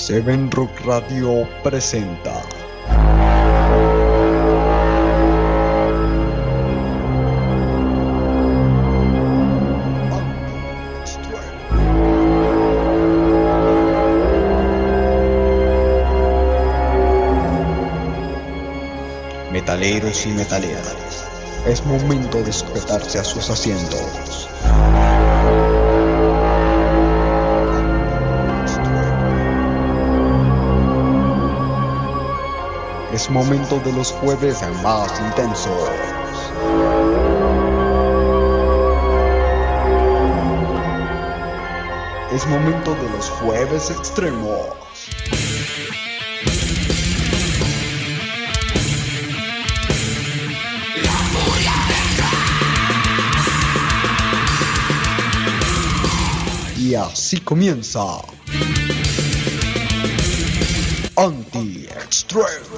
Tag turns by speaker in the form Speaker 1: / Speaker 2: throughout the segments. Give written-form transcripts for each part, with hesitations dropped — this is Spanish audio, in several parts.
Speaker 1: Seven Rock Radio presenta. Metaleros y metaleras, es momento de sujetarse a sus asientos. Es momento de los jueves más intensos. Es momento de los jueves extremos. Y así comienza Anti-Extreme.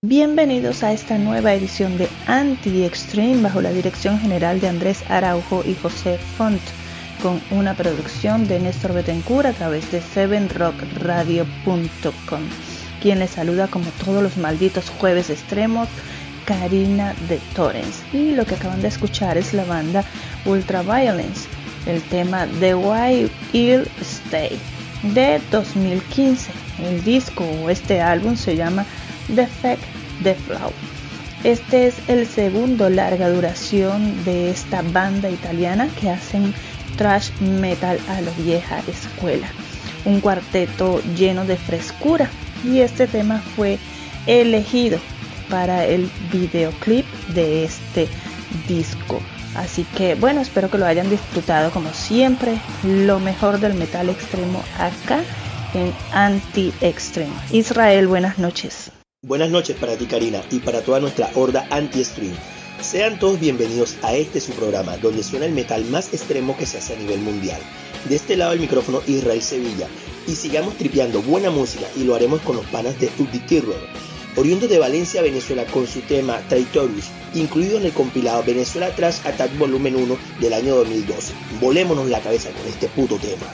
Speaker 2: Bienvenidos a esta nueva edición de Anti-Extreme bajo la dirección general de Andrés Araujo y José Font, con una producción de Néstor Betancourt a través de 7rockradio.com. Quien les saluda como todos los malditos jueves extremos, Karina de Torrens. Y lo que acaban de escuchar es la banda Ultraviolence, el tema The Why I'll Stay de 2015. El disco o este álbum se llama Defect the Flow. Este es el segundo larga duración de esta banda italiana que hacen thrash metal a la vieja escuela, un cuarteto lleno de frescura, y este tema fue elegido para el videoclip de este disco. Así que bueno, espero que lo hayan disfrutado como siempre, lo mejor del metal extremo acá en Anti-Extreme. Israel, buenas noches.
Speaker 3: Buenas noches para ti, Karina, y para toda nuestra horda Anti-Extreme. Sean todos bienvenidos a su programa, donde suena el metal más extremo que se hace a nivel mundial. De este lado del micrófono, Israel Sevilla, y sigamos tripeando buena música, y lo haremos con los panas de The Terror, oriundos de Valencia, Venezuela, con su tema Traitorous, incluido en el compilado Venezuela Thrash Attack Volumen 1 del año 2012. Volémonos la cabeza con este puto tema.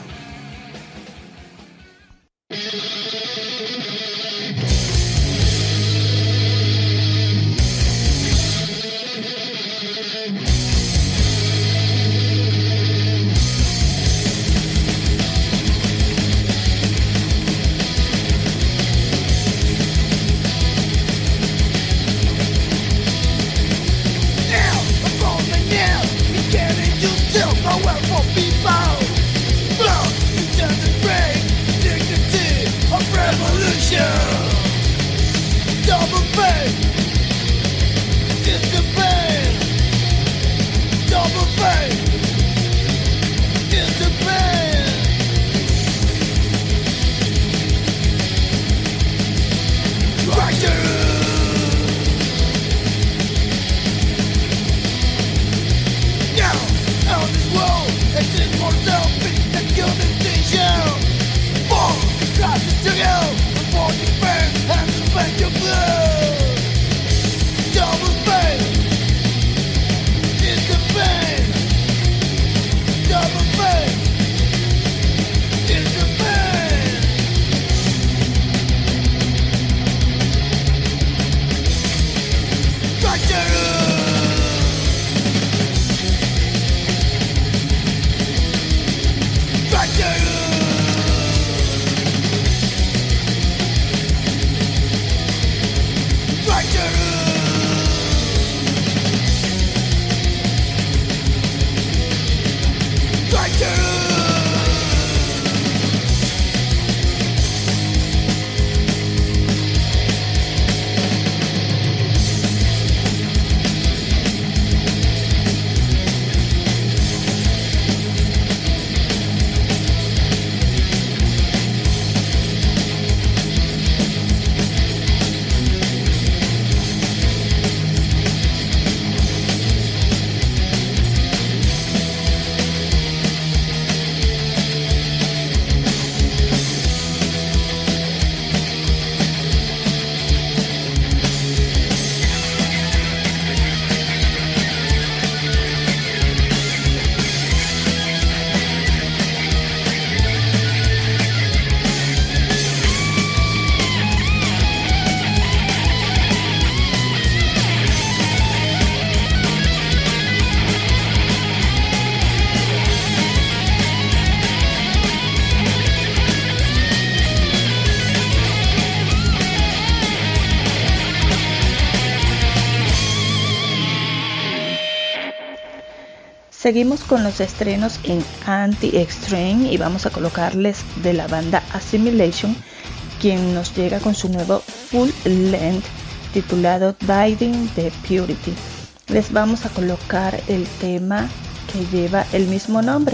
Speaker 2: Seguimos con los estrenos en Anti-Extreme y vamos a colocarles de la banda Assimilation, quien nos llega con su nuevo full length titulado Dying the Purity. Les vamos a colocar el tema que lleva el mismo nombre,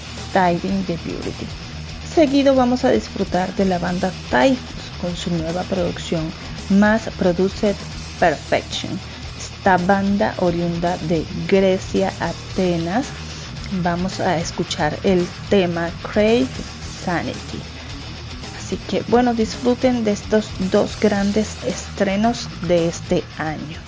Speaker 2: Dying the Purity. Seguido vamos a disfrutar de la banda Typhus con su nueva producción Mass Produced Perfection. Esta banda oriunda de Grecia, Atenas. Vamos a escuchar el tema Crave Sanity. Así que bueno, disfruten de estos dos grandes estrenos de este año.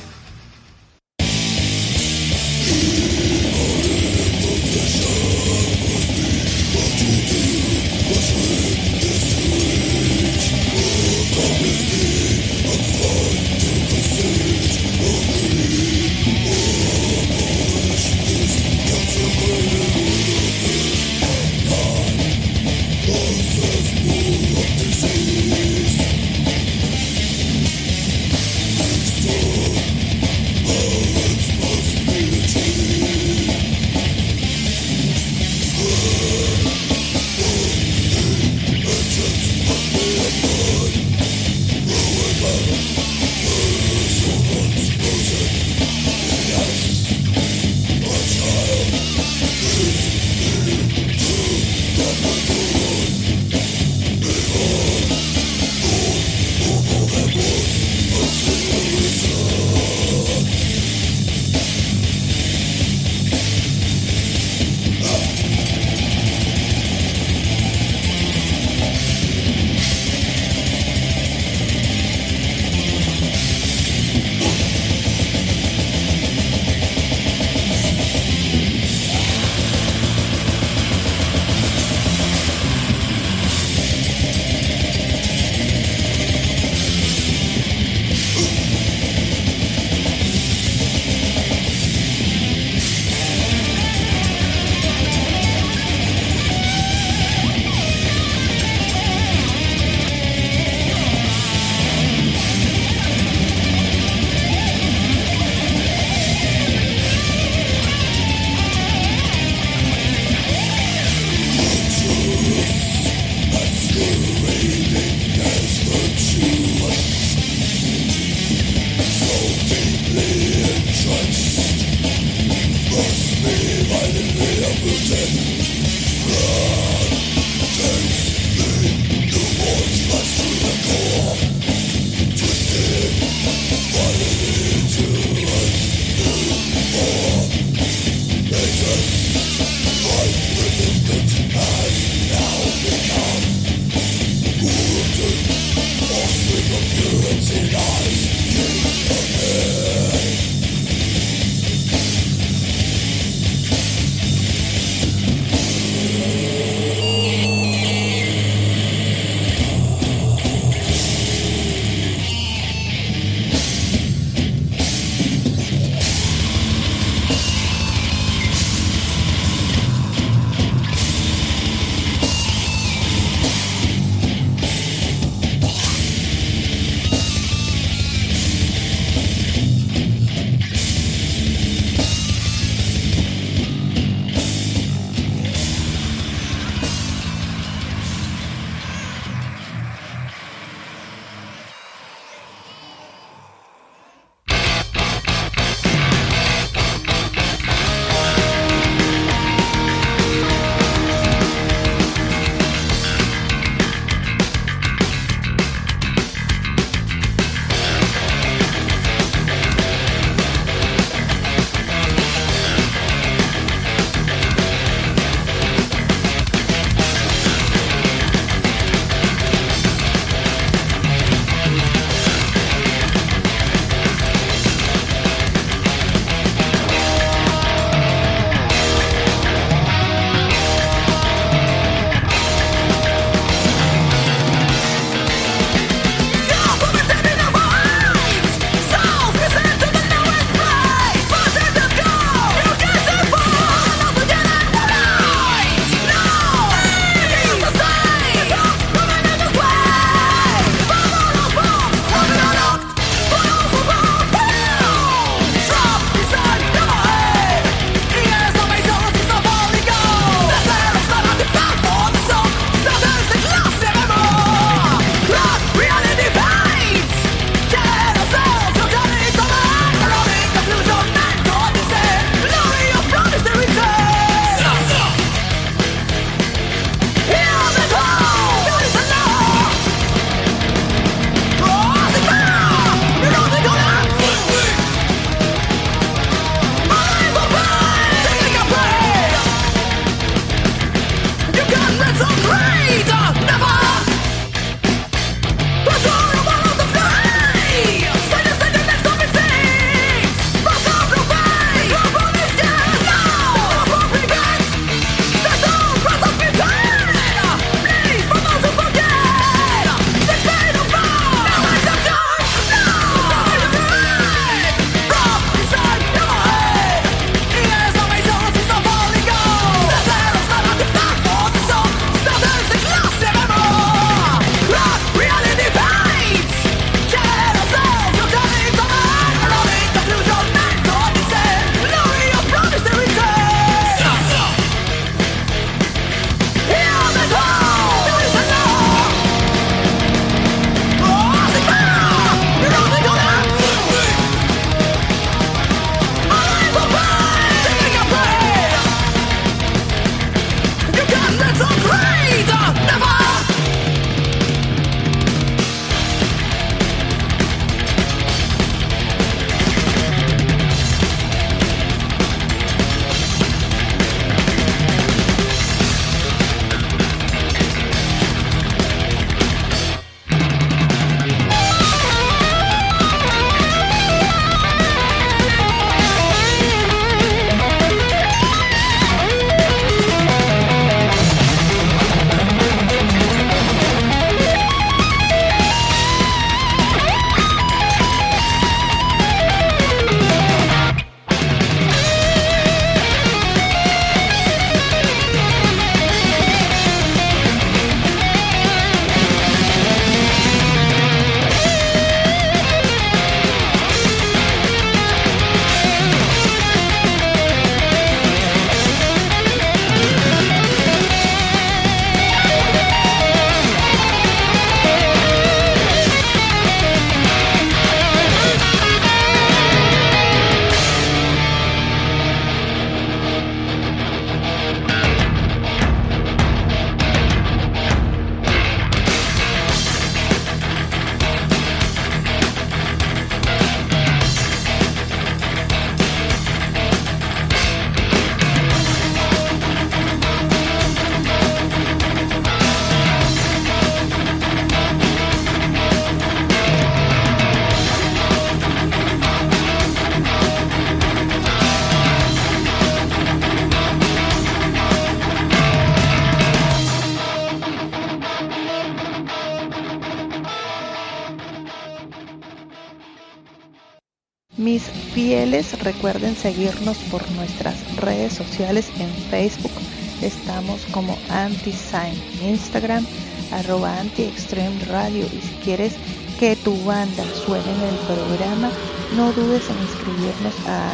Speaker 2: Mis fieles, recuerden seguirnos por nuestras redes sociales en Facebook. Estamos como Anti-Sign, Instagram, @Anti-Extreme Radio. Y si quieres que tu banda suene en el programa, no dudes en inscribirnos a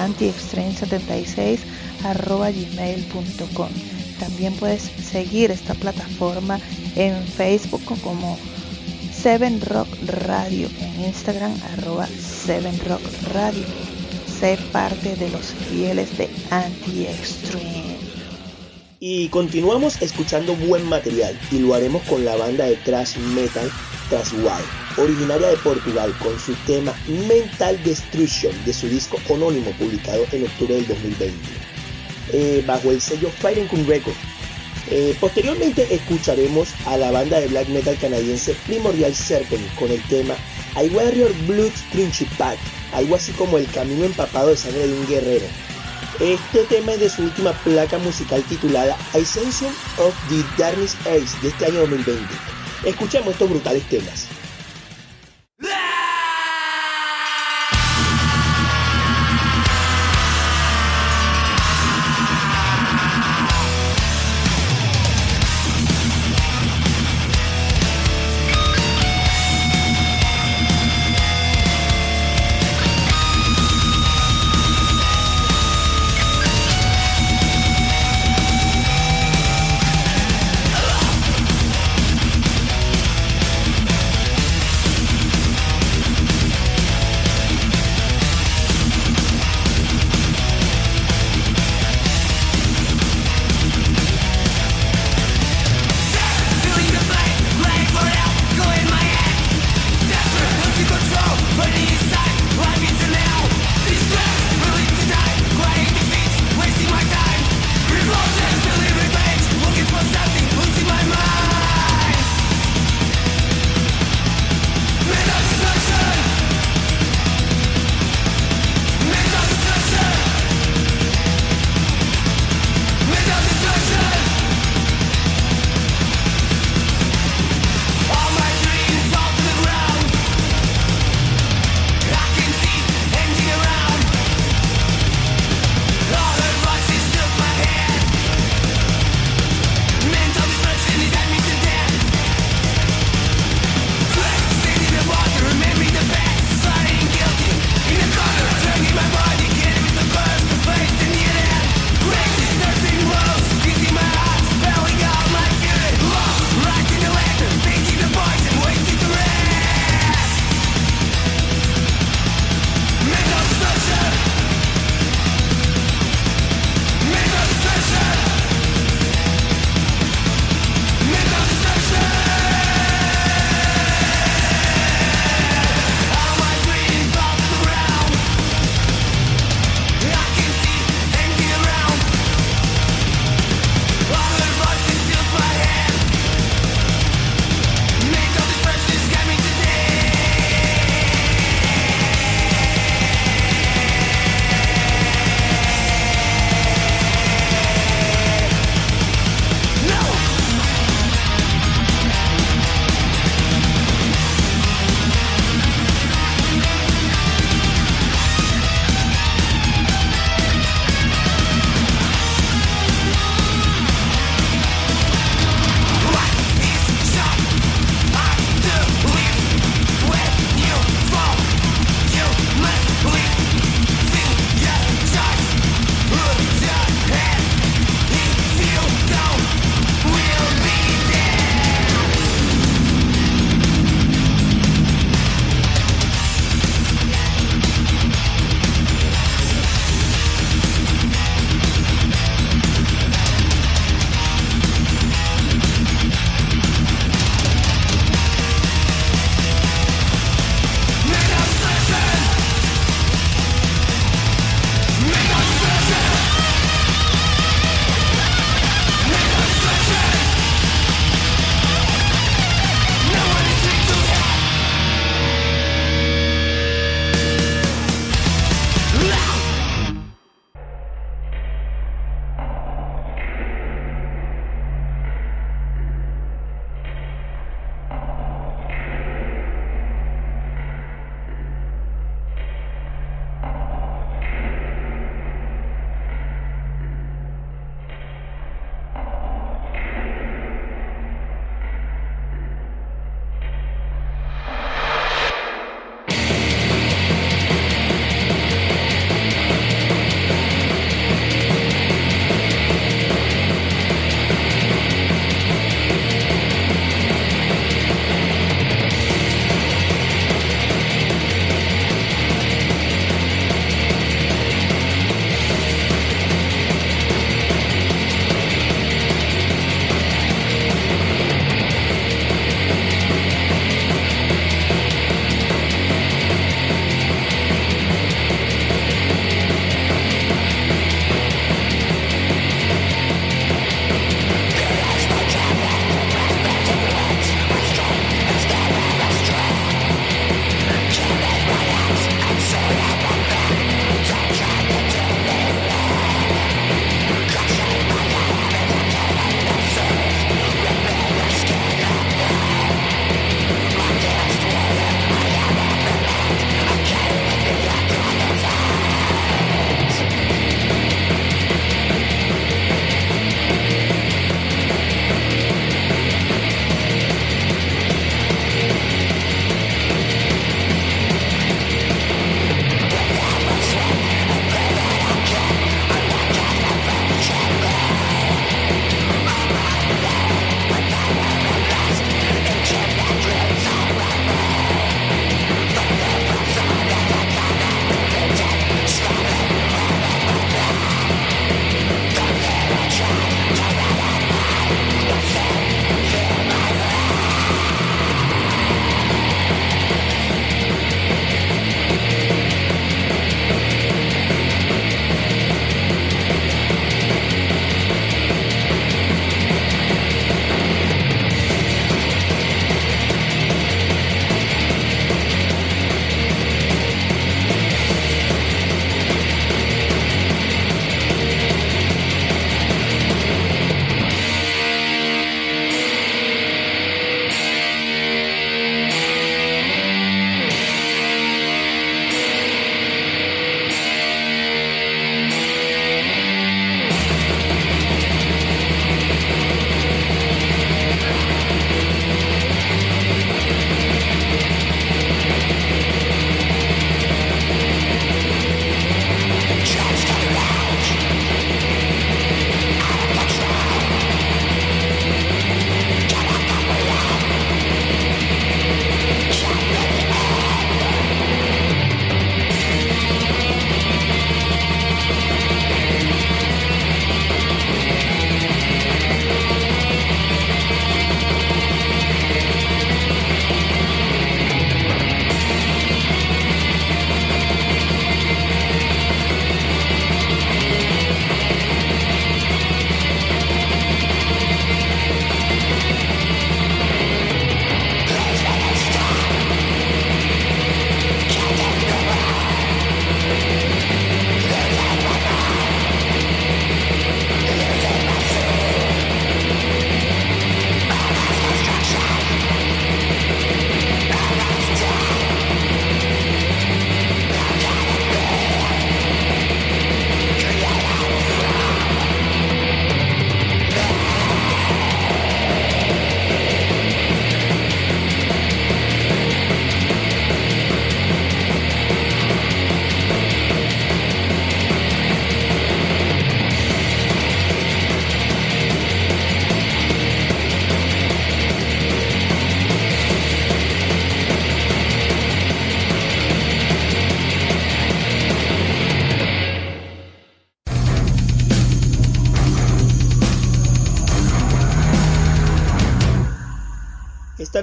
Speaker 2: antiextreme76@gmail.com. También puedes seguir esta plataforma en Facebook como 7Rock Radio, en Instagram @7Rock Radio. Sé parte de los fieles de Anti-Extreme.
Speaker 3: Y continuamos escuchando buen material, y lo haremos con la banda de thrash metal Trashwire, originaria de Portugal, con su tema Mental Destruction de su disco homónimo publicado en octubre del 2020 bajo el sello Fire and Cum Records. Posteriormente escucharemos a la banda de black metal canadiense Primordial Serpent con el tema I Warrior Blood Principate, algo así como el camino empapado de sangre de un guerrero. Este tema es de su última placa musical titulada Ascension of the Darkness Age de este año 2020. Escuchemos estos brutales temas.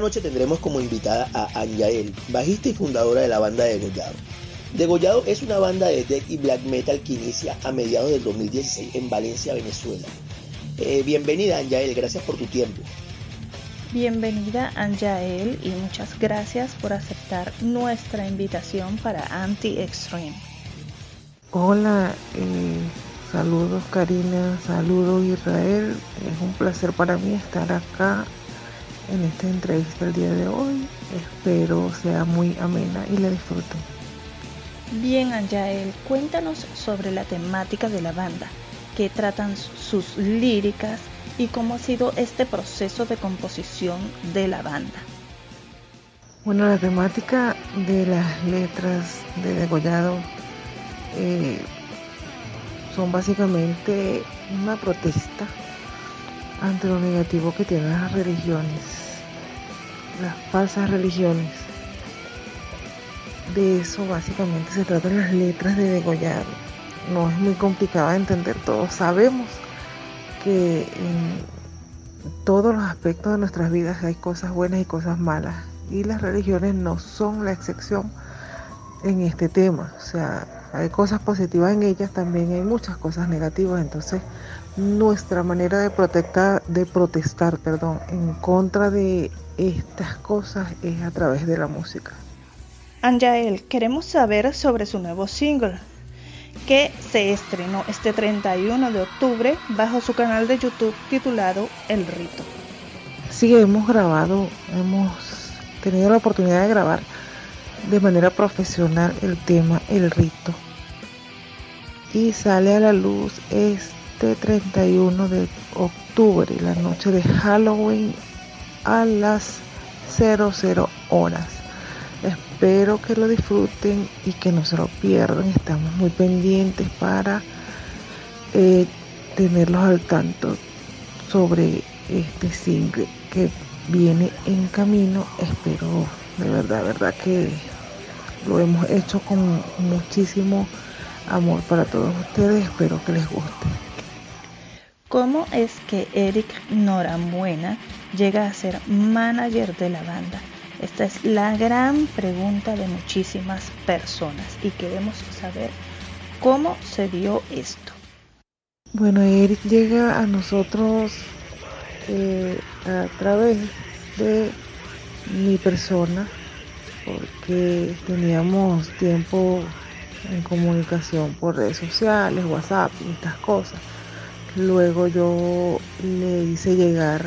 Speaker 3: noche tendremos como invitada a Anjael, bajista y fundadora de la banda Degollado. Degollado es una banda de death y black metal que inicia a mediados del 2016 en Valencia, Venezuela. Bienvenida, Anjael, gracias por tu tiempo.
Speaker 2: Bienvenida, Anjael, y muchas gracias por aceptar nuestra invitación para Anti-Extreme.
Speaker 4: Hola, saludos Karina, saludos Israel. Es un placer para mí estar acá en esta entrevista el día de hoy. Espero sea muy amena y la disfruten.
Speaker 2: Bien, Anjael, cuéntanos sobre la temática de la banda, qué tratan sus líricas y cómo ha sido este proceso de composición de la banda.
Speaker 4: Bueno, la temática de las letras de Degollado son básicamente una protesta ante lo negativo que tienen las religiones, las falsas religiones. De eso básicamente se tratan las letras de Degollado. No es muy complicado de entender, todos sabemos que en todos los aspectos de nuestras vidas hay cosas buenas y cosas malas, y las religiones no son la excepción en este tema. O sea, hay cosas positivas en ellas, también hay muchas cosas negativas. Entonces nuestra manera de protestar en contra de estas cosas es a través de la música.
Speaker 2: Anjael, queremos saber sobre su nuevo single, que se estrenó este 31 de octubre bajo su canal de YouTube titulado El Rito.
Speaker 4: Sí, hemos tenido la oportunidad de grabar de manera profesional el tema El Rito, y sale a la luz este 31 de octubre, la noche de Halloween, a las 00 horas. Espero que lo disfruten y que no se lo pierdan. Estamos muy pendientes para tenerlos al tanto sobre este single que viene en camino. Espero, de verdad que lo hemos hecho con muchísimo amor para todos ustedes. Espero que les guste.
Speaker 2: ¿Cómo es que Eric Norambuena llega a ser manager de la banda? Esta es la gran pregunta de muchísimas personas y queremos saber cómo se dio esto.
Speaker 4: Bueno, Eric llega a nosotros a través de mi persona, porque teníamos tiempo en comunicación por redes sociales, WhatsApp y estas cosas. Luego yo le hice llegar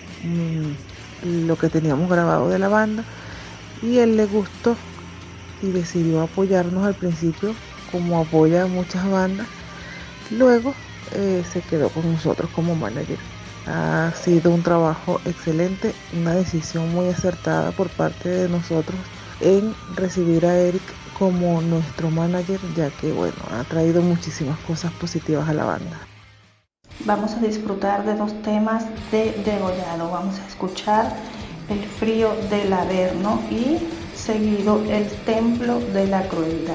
Speaker 4: lo que teníamos grabado de la banda, y él le gustó y decidió apoyarnos al principio, como apoya a muchas bandas. Luego se quedó con nosotros como manager. Ha sido un trabajo excelente, una decisión muy acertada por parte de nosotros en recibir a Eric como nuestro manager, ya que ha traído muchísimas cosas positivas a la banda.
Speaker 2: Vamos a disfrutar de dos temas de Degollado. Vamos a escuchar El frío del Averno y seguido El templo de la crueldad.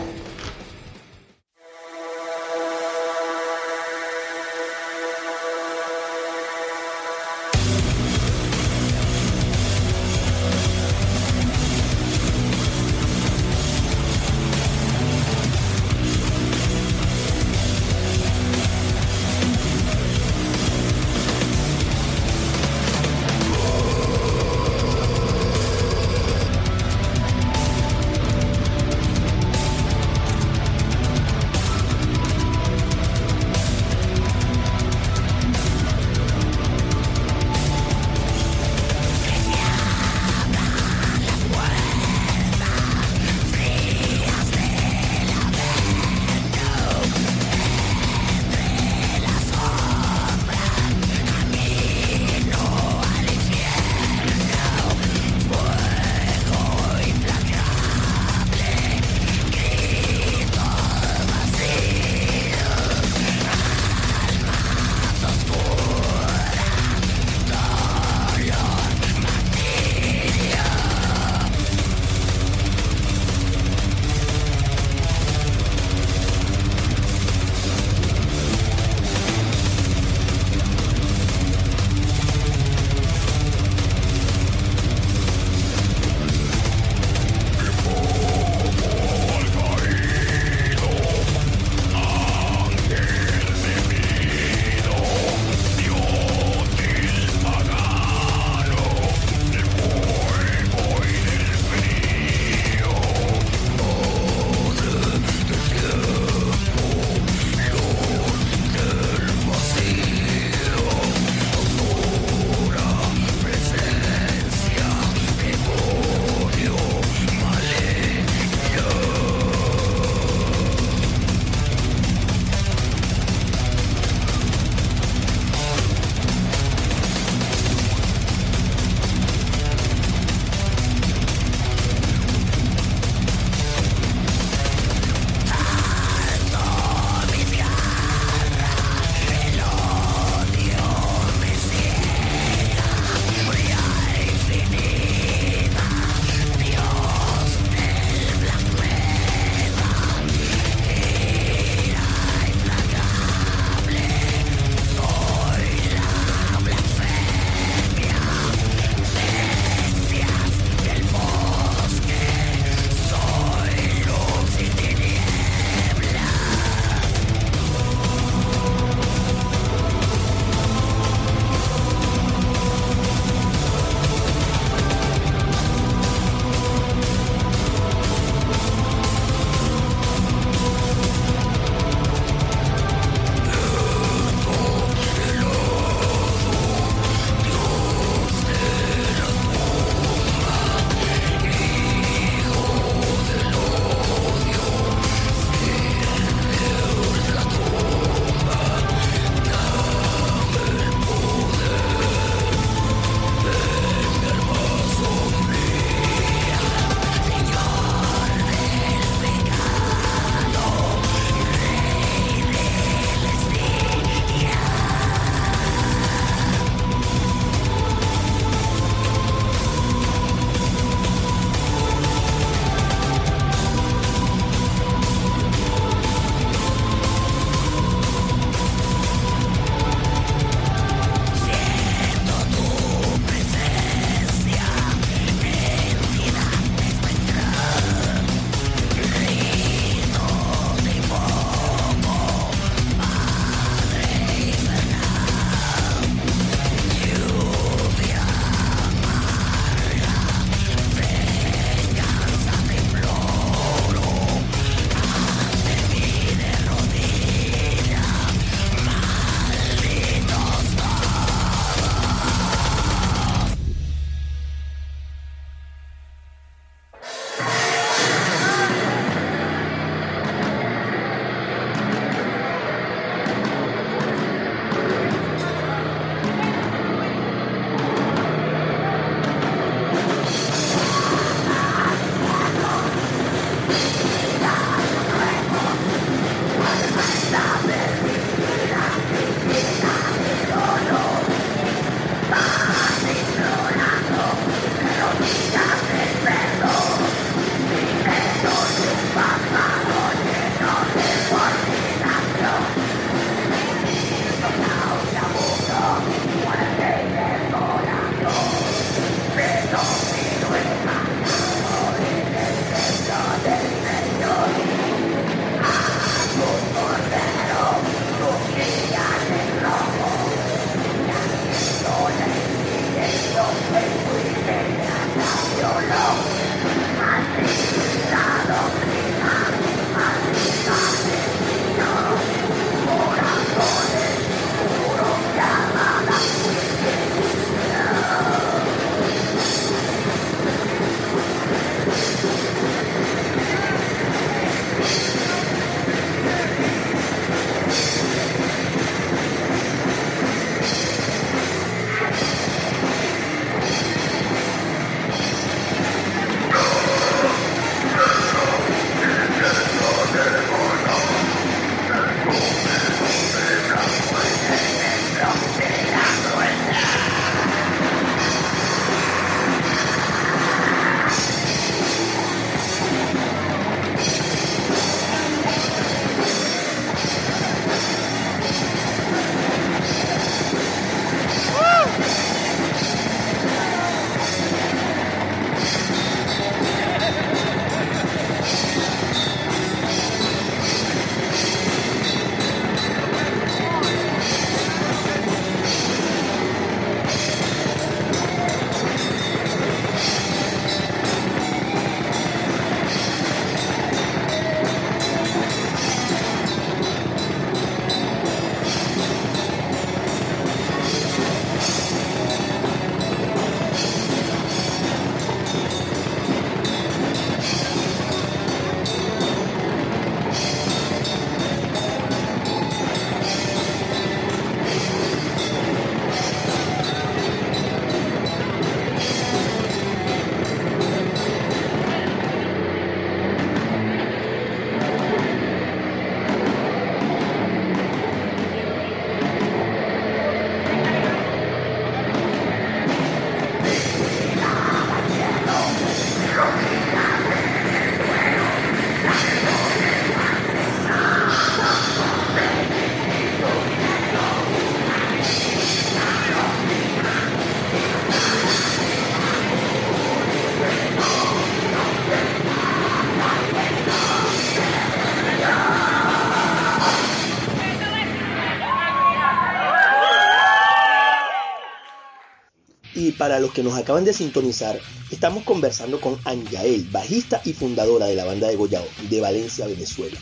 Speaker 3: para los que nos acaban de sintonizar, estamos conversando con Anyael, bajista y fundadora de la banda Degollado de Valencia, Venezuela.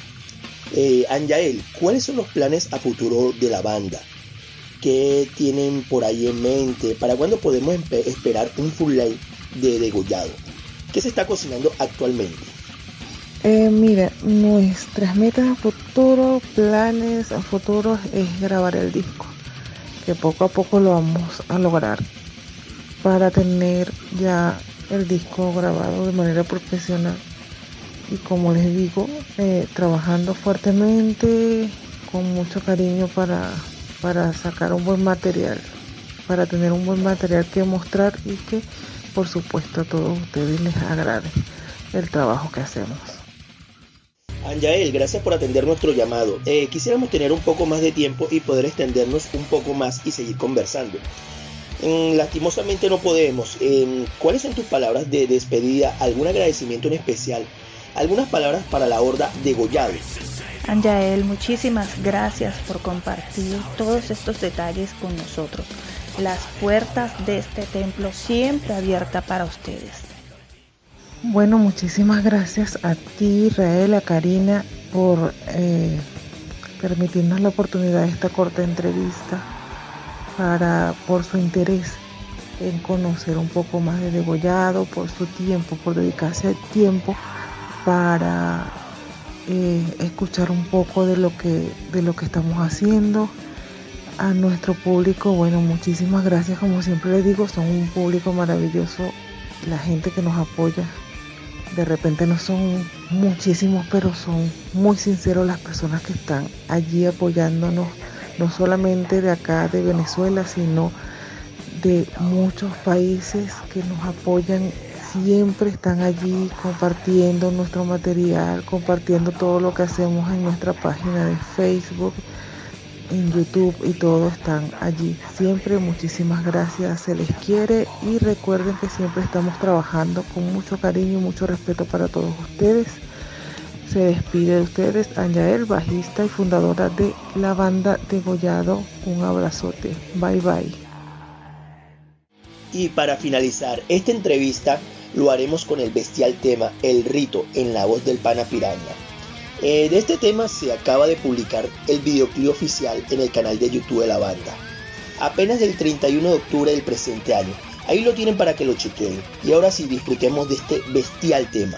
Speaker 3: Anyael, ¿cuáles son los planes a futuro de la banda? ¿Qué tienen por ahí en mente? ¿Para cuándo podemos esperar un full live de Degollado? ¿Qué se está cocinando actualmente?
Speaker 4: Mira, nuestras metas a futuro, planes a futuro es grabar el disco, que poco a poco lo vamos a lograr para tener ya el disco grabado de manera profesional. Y como les digo, trabajando fuertemente, con mucho cariño para sacar un buen material, para tener un buen material que mostrar y que por supuesto a todos ustedes les agrade el trabajo que hacemos.
Speaker 3: Anyael, gracias por atender nuestro llamado. Quisiéramos tener un poco más de tiempo y poder extendernos un poco más y seguir conversando. Lastimosamente no podemos. ¿Cuáles son tus palabras de despedida? ¿Algún agradecimiento en especial? ¿Algunas palabras para la horda Degollado?
Speaker 2: Anyael, muchísimas gracias por compartir todos estos detalles con nosotros. Las puertas de este templo siempre abiertas para ustedes.
Speaker 4: Bueno, muchísimas gracias a ti, Israel, a Karina, por permitirnos la oportunidad de esta corta entrevista, por su interés en conocer un poco más de Degollado, por su tiempo, por dedicarse el tiempo para escuchar un poco de lo que estamos haciendo. A nuestro público, bueno, muchísimas gracias, como siempre les digo, son un público maravilloso, la gente que nos apoya. De repente no son muchísimos, pero son muy sinceros las personas que están allí apoyándonos, no solamente de acá de Venezuela, sino de muchos países que nos apoyan. Siempre están allí compartiendo nuestro material, compartiendo todo lo que hacemos en nuestra página de Facebook, en YouTube, y todos están allí. Siempre muchísimas gracias, se les quiere y recuerden que siempre estamos trabajando con mucho cariño y mucho respeto para todos ustedes. Se despide de ustedes Anyael, bajista y fundadora de la banda Degollado. Un abrazote, bye bye.
Speaker 3: Y para finalizar esta entrevista lo haremos con el bestial tema El Rito, en la voz del Pana Piraña. De este tema se acaba de publicar el videoclip oficial en el canal de YouTube de la banda, apenas del 31 de octubre del presente año. Ahí lo tienen para que lo chequeen. Y ahora sí, disfrutemos de este bestial tema.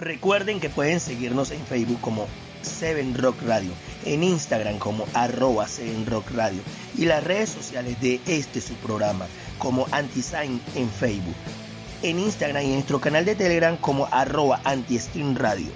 Speaker 3: Recuerden que pueden seguirnos en Facebook como 7Rock Radio, en Instagram como @7Rock Radio y las redes sociales de su programa como Antisign en Facebook, en Instagram y en nuestro canal de Telegram como @Anti-Stream Radio.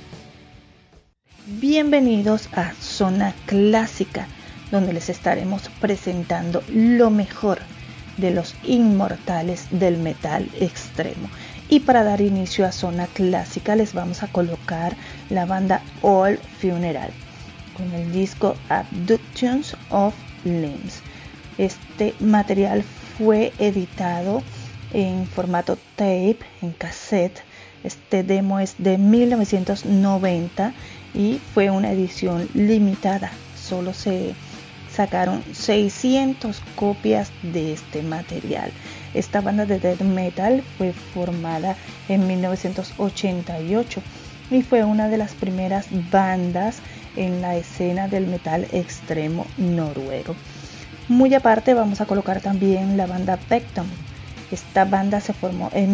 Speaker 2: Bienvenidos a Zona Clásica, donde les estaremos presentando lo mejor de los inmortales del metal extremo. Y para dar inicio a Zona Clásica les vamos a colocar la banda All Funeral con el disco Abductions of Limbs. Este material fue editado en formato tape, en cassette. Este demo es de 1990 y fue una edición limitada. Solo se sacaron 600 copias de este material. Esta banda de death metal fue formada en 1988 y fue una de las primeras bandas en la escena del metal extremo noruego. Muy aparte vamos a colocar también la banda Pectum. Esta banda se formó en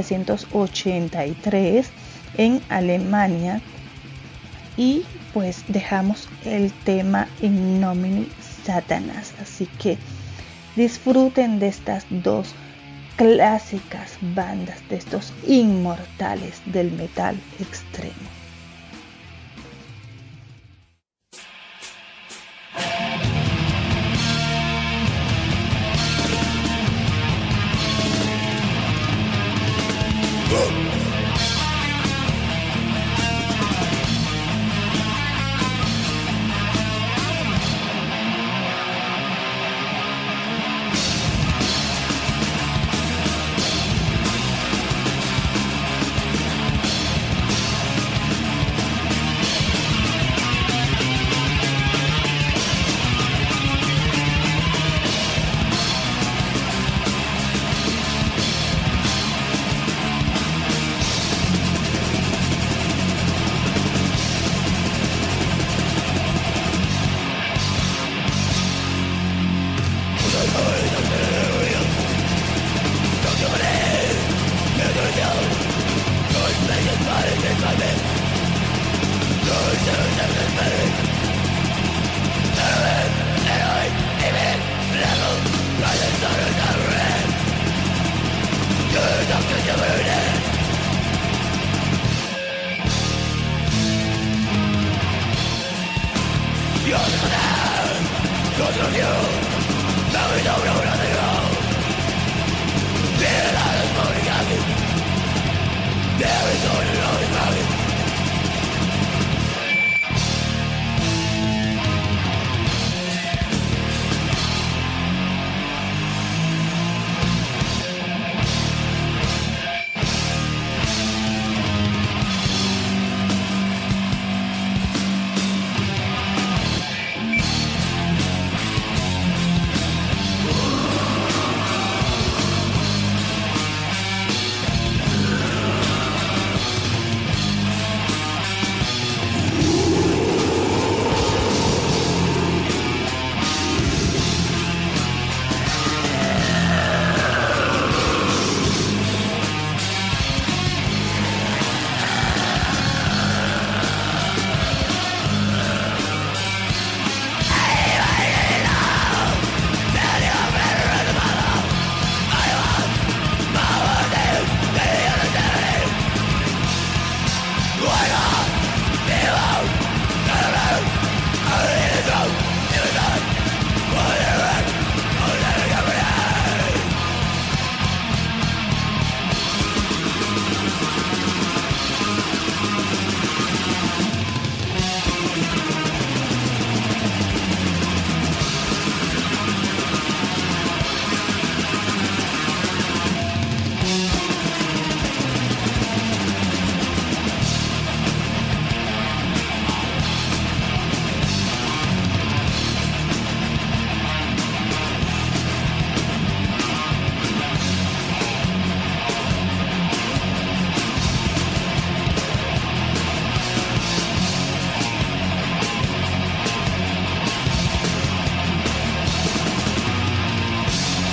Speaker 2: 1983 en Alemania y pues dejamos el tema In Nomine Satanas. Así que disfruten de estas dos clásicas bandas, de estos inmortales del metal extremo.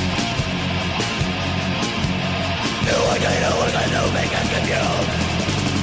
Speaker 5: They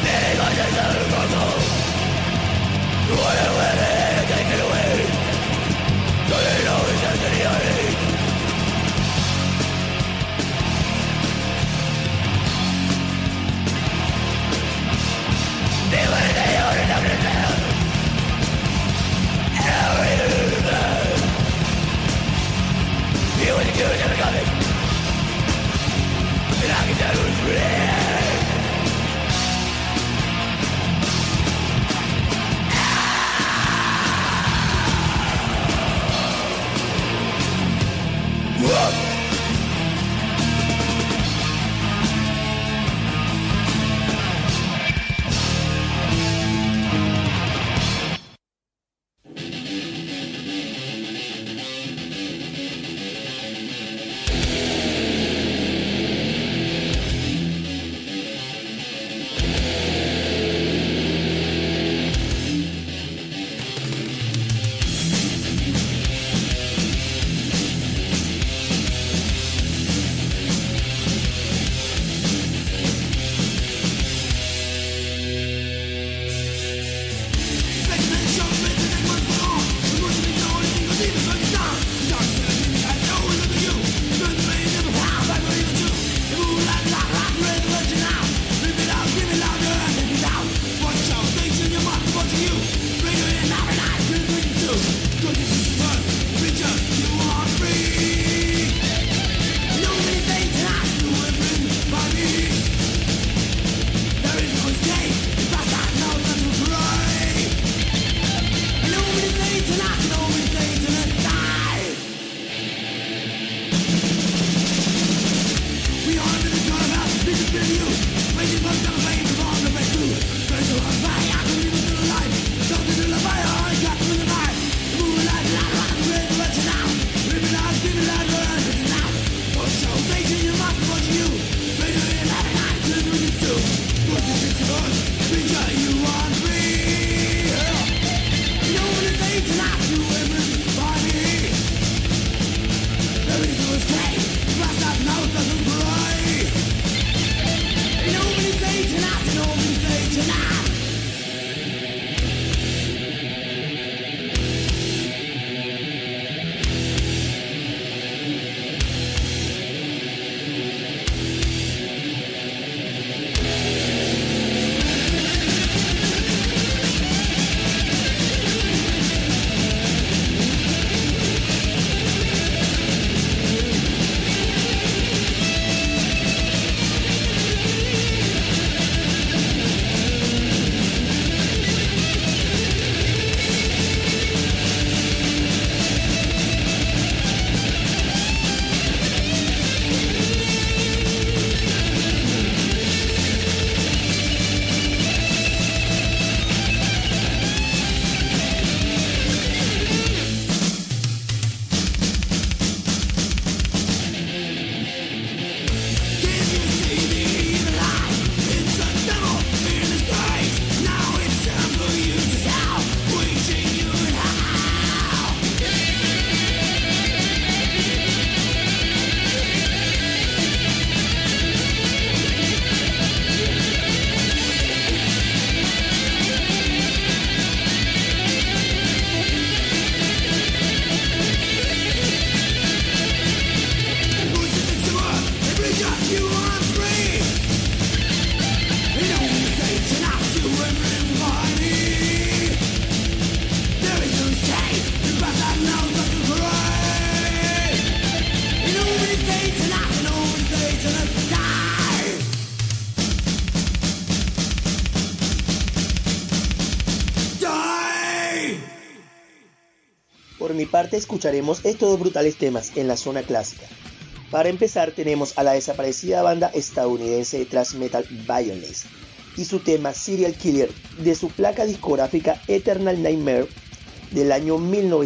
Speaker 3: Por mi parte escucharemos estos dos brutales temas en la zona clásica. Para empezar tenemos a la desaparecida banda estadounidense de thrash metal Violence y su tema Serial Killer de su placa discográfica Eternal Nightmare del año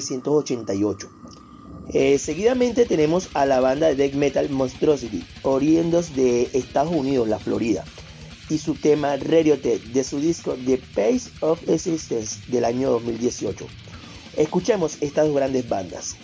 Speaker 3: 1988. Seguidamente tenemos a la banda de death metal Monstrosity, oriundos de Estados Unidos, la Florida, y su tema Radiohead de su disco The Pace of Existence del año 2018. Escuchemos estas dos grandes bandas.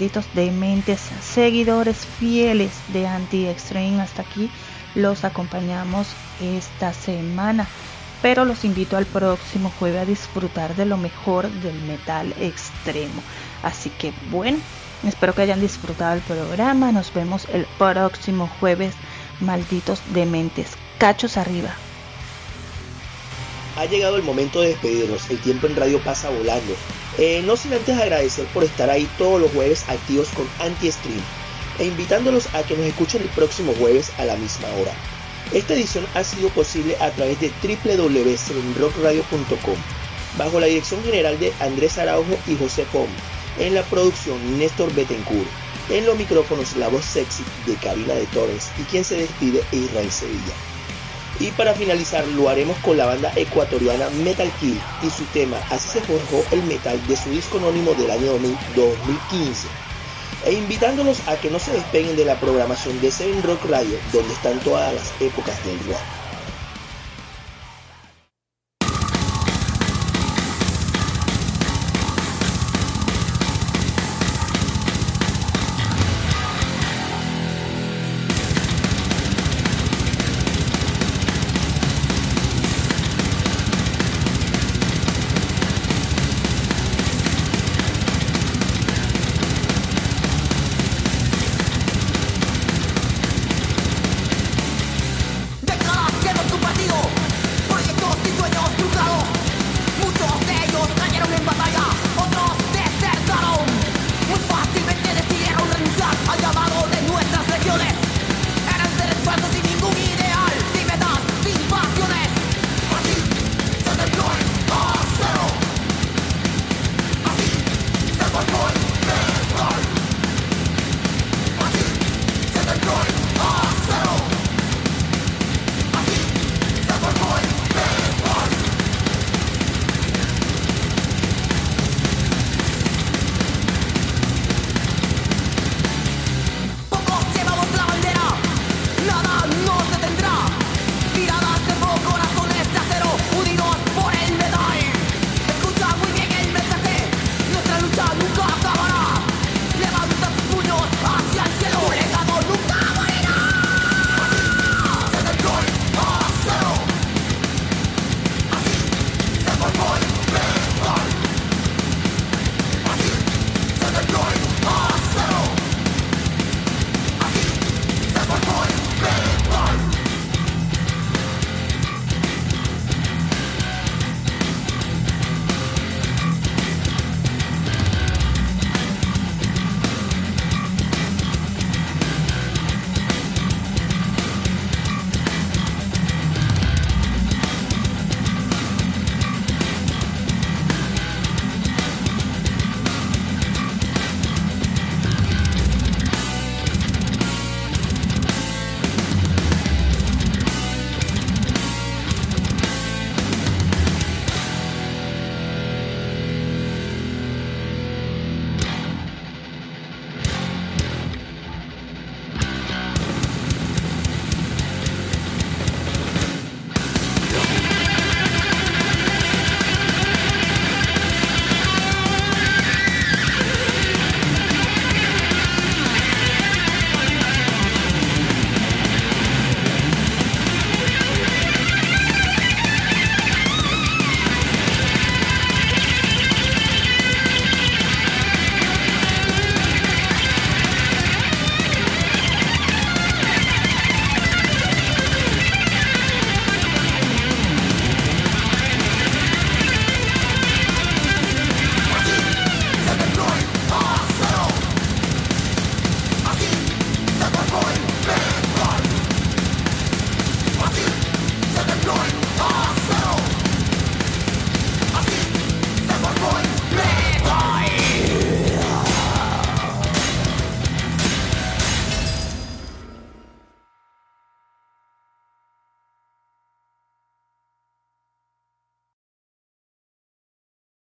Speaker 2: malditos dementes, seguidores fieles de Anti-Extreme. Hasta aquí los acompañamos esta semana, pero los invito al próximo jueves a disfrutar de lo mejor del metal extremo. Así que bueno, espero que hayan disfrutado el programa. Nos vemos el próximo jueves, malditos dementes. Cachos arriba.
Speaker 3: Ha llegado el momento de despedirnos. El tiempo en radio pasa volando. No sin antes agradecer por estar ahí todos los jueves activos con Anti-Stream e invitándolos a que nos escuchen el próximo jueves a la misma hora. Esta edición ha sido posible a través de www.7rockradio.com, bajo la dirección general de Andrés Araujo y José Pom, en la producción Néstor Betancourt, en los micrófonos la voz sexy de Karina de Torres y quien se despide Israel Sevilla. Y para finalizar lo haremos con la banda ecuatoriana Metal Kill y su tema Así se forjó el metal de su disco anónimo del año 2015. E invitándolos a que no se despeguen de la programación de 7 Rock Radio, donde están todas las épocas del rock.